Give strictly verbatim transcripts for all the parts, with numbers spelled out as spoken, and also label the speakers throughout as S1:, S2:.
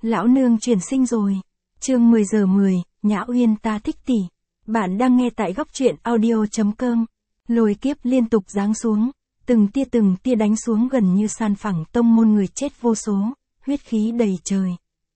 S1: Lão nương chuyển sinh rồi. Chương mười giờ mười, Nhã Uyên ta thích tỷ. Bạn đang nghe tại góc truyện audio.com. Lôi kiếp liên tục giáng xuống, từng tia từng tia đánh xuống gần như san phẳng tông môn người chết vô số, huyết khí đầy trời.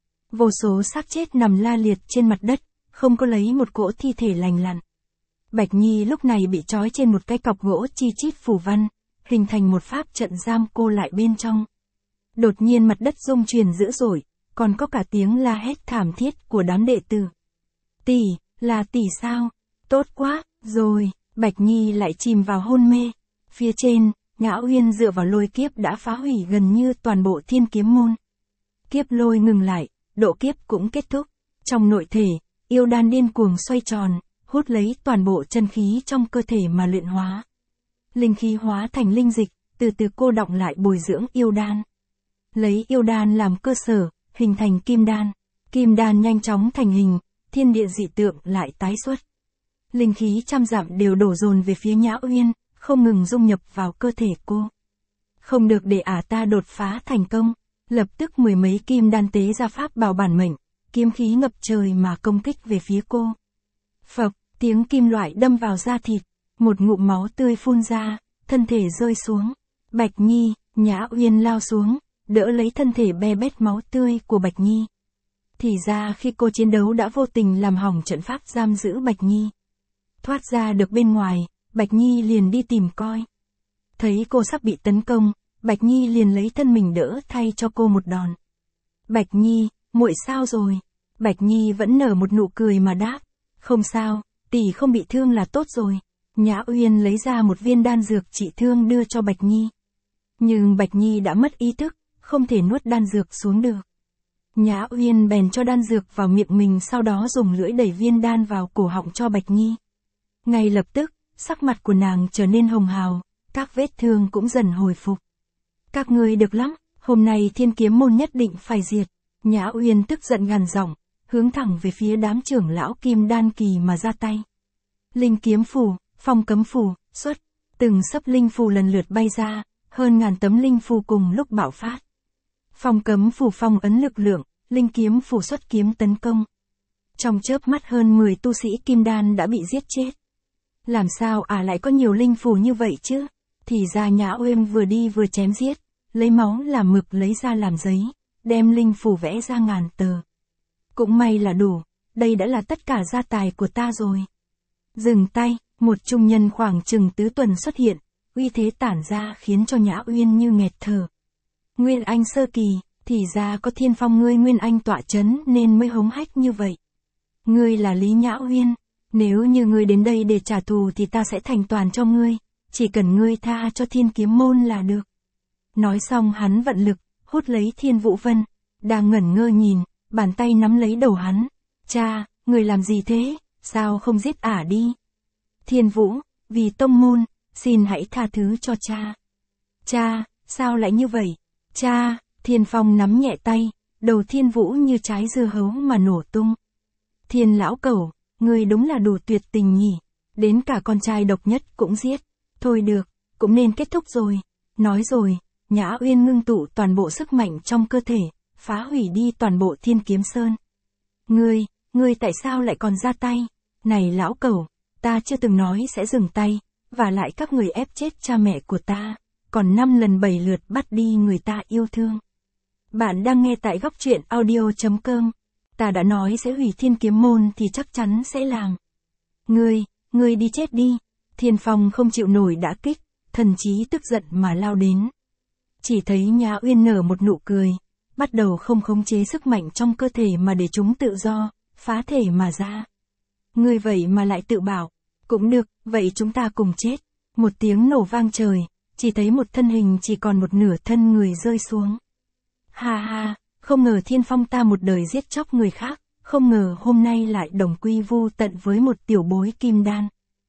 S1: Vô số xác chết nằm la liệt trên mặt đất, không có lấy một cỗ thi thể lành lặn. Bạch Nhi lúc này bị trói trên một cái cọc gỗ chi chít phủ văn, hình thành một pháp trận giam cô lại bên trong. Đột nhiên mặt đất rung chuyển dữ dội, còn có cả tiếng la hét thảm thiết của đám đệ tử. Tỷ, là tỷ sao? Tốt quá, rồi, Bạch Nhi lại chìm vào hôn mê. Phía trên, Nhã Uyên dựa vào lôi kiếp đã phá hủy gần như toàn bộ thiên kiếm môn. Kiếp lôi ngừng lại, độ kiếp cũng kết thúc. Trong nội thể, yêu đan điên cuồng xoay tròn, hút lấy toàn bộ chân khí trong cơ thể mà luyện hóa. Linh khí hóa thành linh dịch, từ từ cô đọng lại bồi dưỡng yêu đan. Lấy yêu đan làm cơ sở, hình thành kim đan. Kim đan nhanh chóng thành hình, thiên địa dị tượng lại tái xuất. Linh khí trăm dặm đều đổ dồn về phía Nhã Uyên, không ngừng dung nhập vào cơ thể cô. Không được để ả ta đột phá thành công, lập tức mười mấy kim đan tế ra pháp bảo bản mệnh, kiếm khí ngập trời mà công kích về phía cô. Phập, tiếng kim loại đâm vào da thịt, một ngụm máu tươi phun ra, thân thể rơi xuống. Bạch Nhi, Nhã Uyên lao xuống, đỡ lấy thân thể be bét máu tươi của Bạch Nhi. Thì ra khi cô chiến đấu đã vô tình làm hỏng trận pháp giam giữ Bạch Nhi. Thoát ra được bên ngoài, Bạch Nhi liền đi tìm coi. Thấy cô sắp bị tấn công, Bạch Nhi liền lấy thân mình đỡ thay cho cô một đòn. Bạch Nhi, muội sao rồi? Bạch Nhi vẫn nở một nụ cười mà đáp. Không sao, tỷ không bị thương là tốt rồi. Nhã Uyên lấy ra một viên đan dược trị thương đưa cho Bạch Nhi. Nhưng Bạch Nhi đã mất ý thức, không thể nuốt đan dược xuống được. Nhã Uyên bèn cho đan dược vào miệng mình, sau đó dùng lưỡi đẩy viên đan vào cổ họng cho Bạch Nhi. Ngay lập tức, sắc mặt của nàng trở nên hồng hào, các vết thương cũng dần hồi phục. Các ngươi được lắm, hôm nay thiên kiếm môn nhất định phải diệt. Nhã Uyên tức giận gằn giọng, hướng thẳng về phía đám trưởng lão kim đan kỳ mà ra tay. Linh kiếm phù, phong cấm phù, xuất, từng sấp linh phù lần lượt bay ra, hơn ngàn tấm linh phù cùng lúc bạo phát. Phong cấm phù phong ấn lực lượng, linh kiếm phù xuất kiếm tấn công. Trong chớp mắt hơn mười tu sĩ kim đan đã bị giết chết. Làm sao à lại có nhiều linh phù như vậy chứ? Thì ra Nhã Uyên vừa đi vừa chém giết, lấy máu làm mực lấy ra làm giấy, đem linh phù vẽ ra ngàn tờ. Cũng may là đủ, đây đã là tất cả gia tài của ta rồi. Dừng tay, một trung nhân khoảng chừng tứ tuần xuất hiện, uy thế tản ra khiến cho Nhã Uyên như nghẹt thở. Nguyên Anh sơ kỳ, thì ra có Thiên Phong ngươi Nguyên Anh tọa chấn nên mới hống hách như vậy. Ngươi là Lý Nhã Uyên, nếu như ngươi đến đây để trả thù thì ta sẽ thành toàn cho ngươi, chỉ cần ngươi tha cho Thiên Kiếm môn là được. Nói xong hắn vận lực, hút lấy Thiên Vũ Vân, đang ngẩn ngơ nhìn, bàn tay nắm lấy đầu hắn. Cha, ngươi làm gì thế, sao không giết ả đi? Thiên Vũ, vì tông môn, xin hãy tha thứ cho cha. Cha, sao lại như vậy? Cha, Thiên Phong nắm nhẹ tay, đầu Thiên Vũ như trái dưa hấu mà nổ tung. Thiên lão cẩu, ngươi đúng là đủ tuyệt tình nhỉ, đến cả con trai độc nhất cũng giết. Thôi được, cũng nên kết thúc rồi. Nói rồi, Nhã Uyên ngưng tụ toàn bộ sức mạnh trong cơ thể, phá hủy đi toàn bộ Thiên Kiếm Sơn. Ngươi, ngươi tại sao lại còn ra tay? Này lão cẩu, ta chưa từng nói sẽ dừng tay, và lại các người ép chết cha mẹ của ta, còn năm lần bảy lượt bắt đi người ta yêu thương. Bạn đang nghe tại góc truyện audio.com. Ta đã nói sẽ hủy Thiên Kiếm môn thì chắc chắn sẽ làm. Ngươi, ngươi đi chết đi. Thiên Phong không chịu nổi đả kích, thần chí tức giận mà lao đến. Chỉ thấy Nhã Uyên nở một nụ cười, bắt đầu không khống chế sức mạnh trong cơ thể mà để chúng tự do, phá thể mà ra. Ngươi vậy mà lại tự bảo, cũng được, vậy chúng ta cùng chết. Một tiếng nổ vang trời, chỉ thấy một thân hình chỉ còn một nửa thân người rơi xuống. Ha ha, không ngờ Thiên Phong ta một đời giết chóc người khác, không ngờ hôm nay lại đồng quy vu tận với một tiểu bối kim đan.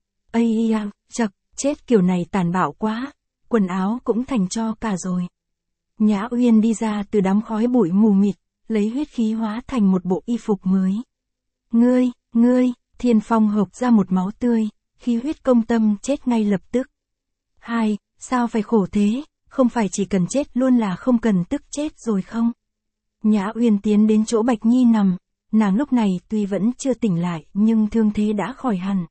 S1: Ây da, chật, chết kiểu này tàn bạo quá, quần áo cũng thành tro cả rồi. Nhã Uyên đi ra từ đám khói bụi mù mịt, lấy huyết khí hóa thành một bộ y phục mới. Ngươi, ngươi, Thiên Phong hộc ra một máu tươi, khí huyết công tâm chết ngay lập tức. Hai, sao phải khổ thế, không phải chỉ cần chết luôn là không cần tức chết rồi không? Nhã Uyên tiến đến chỗ Bạch Nhi nằm, nàng lúc này tuy vẫn chưa tỉnh lại nhưng thương thế đã khỏi hẳn.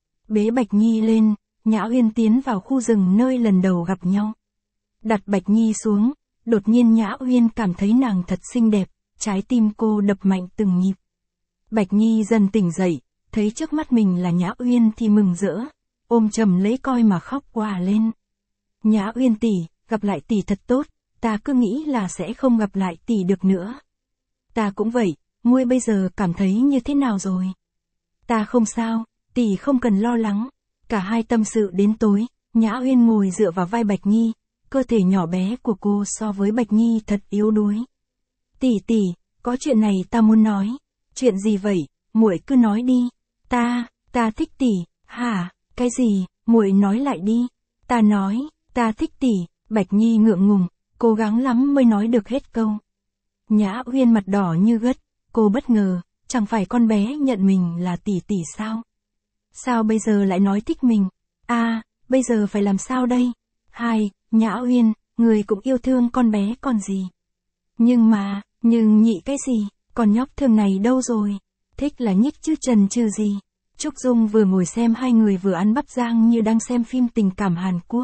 S1: Bế Bạch Nhi lên, Nhã Uyên tiến vào khu rừng nơi lần đầu gặp nhau. Đặt Bạch Nhi xuống, đột nhiên Nhã Uyên cảm thấy nàng thật xinh đẹp, trái tim cô đập mạnh từng nhịp. Bạch Nhi dần tỉnh dậy, thấy trước mắt mình là Nhã Uyên thì mừng rỡ, ôm chầm lấy coi mà khóc òa lên. Nhã Uyên tỷ, gặp lại tỷ thật tốt, ta cứ nghĩ là sẽ không gặp lại tỷ được nữa. Ta cũng vậy, muội bây giờ cảm thấy như thế nào rồi? Ta không sao, tỷ không cần lo lắng. Cả hai tâm sự đến tối, Nhã Uyên ngồi dựa vào vai Bạch Nhi, cơ thể nhỏ bé của cô so với Bạch Nhi thật yếu đuối. Tỷ tỷ, có chuyện này ta muốn nói. Chuyện gì vậy? Muội cứ nói đi. Ta, ta thích tỷ. Hả? Cái gì? Muội nói lại đi. Ta nói, ta thích tỷ. Bạch Nhi ngượng ngùng, cố gắng lắm mới nói được hết câu. Nhã Uyên mặt đỏ như gất, cô bất ngờ, chẳng phải con bé nhận mình là tỷ tỷ sao? Sao bây giờ lại nói thích mình? À, bây giờ phải làm sao đây? Hai, Nhã Uyên, người cũng yêu thương con bé còn gì? Nhưng mà, nhưng nhị cái gì? Con nhóc thường này đâu rồi? Thích là nhích chứ chần chừ gì? Trúc Dung vừa ngồi xem hai người vừa ăn bắp rang như đang xem phim tình cảm Hàn Quốc.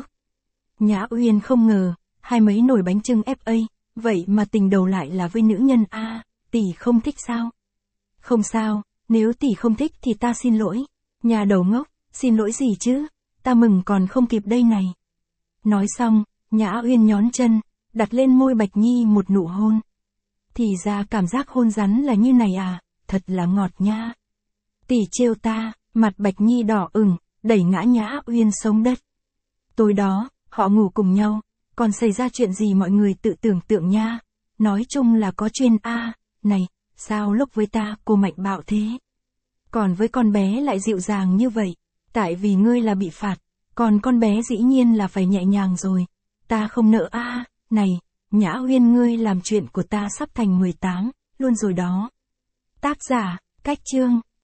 S1: Nhã Uyên không ngờ, hai mấy nồi bánh chưng ép a, vậy mà tình đầu lại là với nữ nhân a, à, tỷ không thích sao? Không sao, nếu tỷ không thích thì ta xin lỗi. Nhà đầu ngốc, xin lỗi gì chứ, ta mừng còn không kịp đây này. Nói xong, Nhã Uyên nhón chân, đặt lên môi Bạch Nhi một nụ hôn. Thì ra cảm giác hôn rắn là như này à, thật là ngọt nha. Tỷ trêu ta, mặt Bạch Nhi đỏ ửng, đẩy ngã Nhã Uyên xuống đất. Tối đó, họ ngủ cùng nhau, còn xảy ra chuyện gì mọi người tự tưởng tượng nha. Nói chung là có chuyên a, à, này, sao lúc với ta cô mạnh bạo thế? Còn với con bé lại dịu dàng như vậy, tại vì ngươi là bị phạt, còn con bé dĩ nhiên là phải nhẹ nhàng rồi. Ta không nỡ a, à, này, Nhã Uyên ngươi làm chuyện của ta sắp thành mười tám, luôn rồi đó. Tác giả, Cách Chương